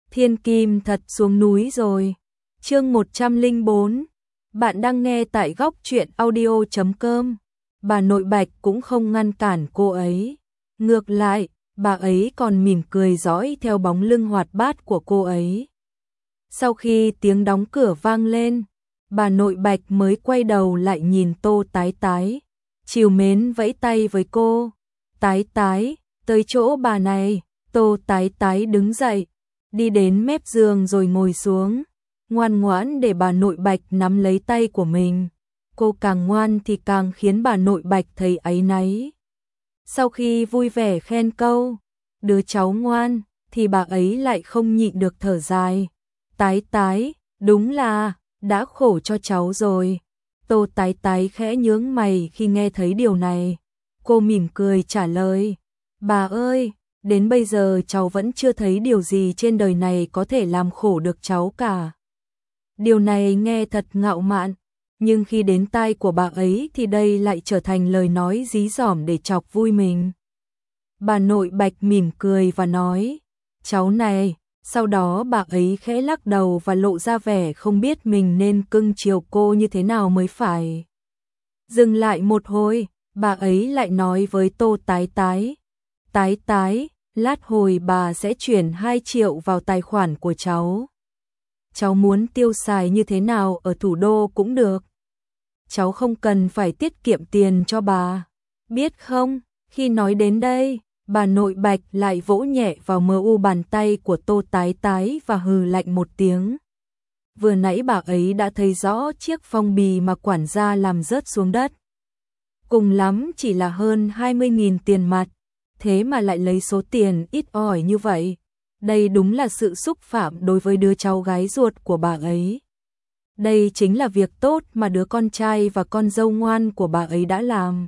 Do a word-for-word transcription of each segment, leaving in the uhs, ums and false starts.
Thiên Kim thật xuống núi rồi. Chương một trăm lẻ bốn. Bạn đang nghe tại góc truyện audio chấm com. Bà nội Bạch cũng không ngăn cản cô ấy. Ngược lại, bà ấy còn mỉm cười dõi theo bóng lưng hoạt bát của cô ấy. Sau khi tiếng đóng cửa vang lên, bà nội Bạch mới quay đầu lại nhìn Tô Tái Tái, trìu mến vẫy tay với cô. Tái Tái, tới chỗ bà này. Tô Tái Tái đứng dậy, đi đến mép giường rồi ngồi xuống, ngoan ngoãn để bà nội Bạch nắm lấy tay của mình. Cô càng ngoan thì càng khiến bà nội Bạch thấy áy náy. Sau khi vui vẻ khen câu, đứa cháu ngoan, thì bà ấy lại không nhịn được thở dài. Tái Tái, đúng là, đã khổ cho cháu rồi. Tô Tái Tái khẽ nhướng mày khi nghe thấy điều này. Cô mỉm cười trả lời, bà ơi, đến bây giờ cháu vẫn chưa thấy điều gì trên đời này có thể làm khổ được cháu cả. Điều này nghe thật ngạo mạn, nhưng khi đến tai của bà ấy thì đây lại trở thành lời nói dí dỏm để chọc vui mình. Bà nội Bạch mỉm cười và nói, cháu này, sau đó bà ấy khẽ lắc đầu và lộ ra vẻ không biết mình nên cưng chiều cô như thế nào mới phải. Dừng lại một hồi, bà ấy lại nói với Tô Tái Tái, Tái Tái, lát hồi bà sẽ chuyển hai triệu vào tài khoản của cháu. Cháu muốn tiêu xài như thế nào ở thủ đô cũng được. Cháu không cần phải tiết kiệm tiền cho bà. Biết không, khi nói đến đây, bà nội Bạch lại vỗ nhẹ vào mờ u bàn tay của Tô Tái Tái và hừ lạnh một tiếng. Vừa nãy bà ấy đã thấy rõ chiếc phong bì mà quản gia làm rớt xuống đất. Cùng lắm chỉ là hơn hai mươi nghìn tiền mặt, thế mà lại lấy số tiền ít ỏi như vậy. Đây đúng là sự xúc phạm đối với đứa cháu gái ruột của bà ấy. Đây chính là việc tốt mà đứa con trai và con dâu ngoan của bà ấy đã làm.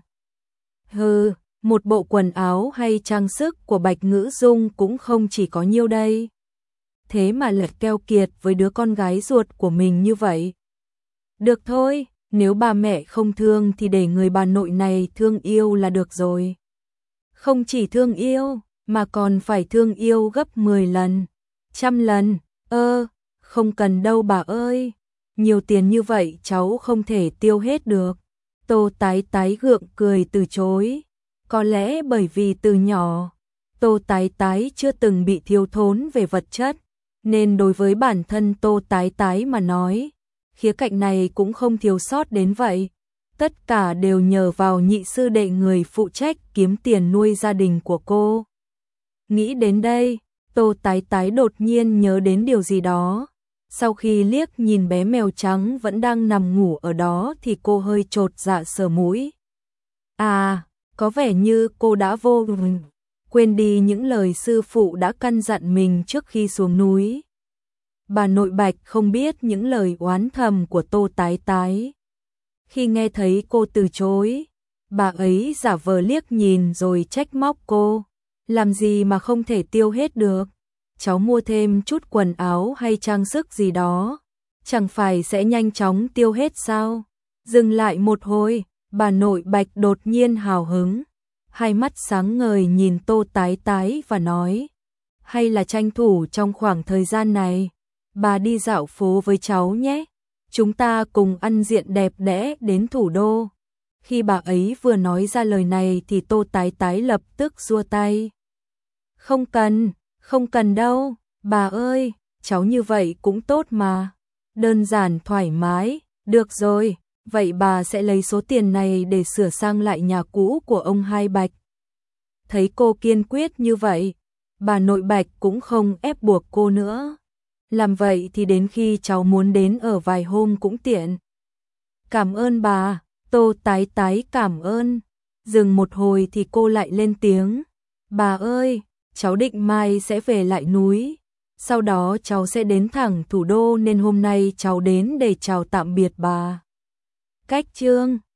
Hừ, một bộ quần áo hay trang sức của Bạch Ngữ Dung cũng không chỉ có nhiêu đây. Thế mà lại keo kiệt với đứa con gái ruột của mình như vậy. Được thôi, nếu bà mẹ không thương thì để người bà nội này thương yêu là được rồi. Không chỉ thương yêu, mà còn phải thương yêu gấp mười lần, trăm lần. Ơ, không cần đâu bà ơi. Nhiều tiền như vậy cháu không thể tiêu hết được. Tô Tái Tái gượng cười từ chối. Có lẽ bởi vì từ nhỏ, Tô Tái Tái chưa từng bị thiếu thốn về vật chất, nên đối với bản thân Tô Tái Tái mà nói, khía cạnh này cũng không thiếu sót đến vậy. Tất cả đều nhờ vào nhị sư đệ người phụ trách kiếm tiền nuôi gia đình của cô. Nghĩ đến đây, Tô Tái Tái đột nhiên nhớ đến điều gì đó. Sau khi liếc nhìn bé mèo trắng vẫn đang nằm ngủ ở đó thì cô hơi chột dạ sờ mũi. À, có vẻ như cô đã vô quên đi những lời sư phụ đã căn dặn mình trước khi xuống núi. Bà nội Bạch không biết những lời oán thầm của Tô Tái Tái. Khi nghe thấy cô từ chối, bà ấy giả vờ liếc nhìn rồi trách móc cô. Làm gì mà không thể tiêu hết được? Cháu mua thêm chút quần áo hay trang sức gì đó, chẳng phải sẽ nhanh chóng tiêu hết sao? Dừng lại một hồi, bà nội Bạch đột nhiên hào hứng, hai mắt sáng ngời nhìn Tô Tái Tái và nói, hay là tranh thủ trong khoảng thời gian này, bà đi dạo phố với cháu nhé. Chúng ta cùng ăn diện đẹp đẽ đến thủ đô. Khi bà ấy vừa nói ra lời này thì Tô Tái Tái lập tức giơ tay. Không cần, không cần đâu, bà ơi, cháu như vậy cũng tốt mà. Đơn giản thoải mái, được rồi, vậy bà sẽ lấy số tiền này để sửa sang lại nhà cũ của ông Hai Bạch. Thấy cô kiên quyết như vậy, bà nội Bạch cũng không ép buộc cô nữa. Làm vậy thì đến khi cháu muốn đến ở vài hôm cũng tiện. Cảm ơn bà, Tô Tái Tái cảm ơn. Dừng một hồi thì cô lại lên tiếng. Bà ơi, cháu định mai sẽ về lại núi. Sau đó cháu sẽ đến thẳng thủ đô nên hôm nay cháu đến để chào tạm biệt bà. Cách chương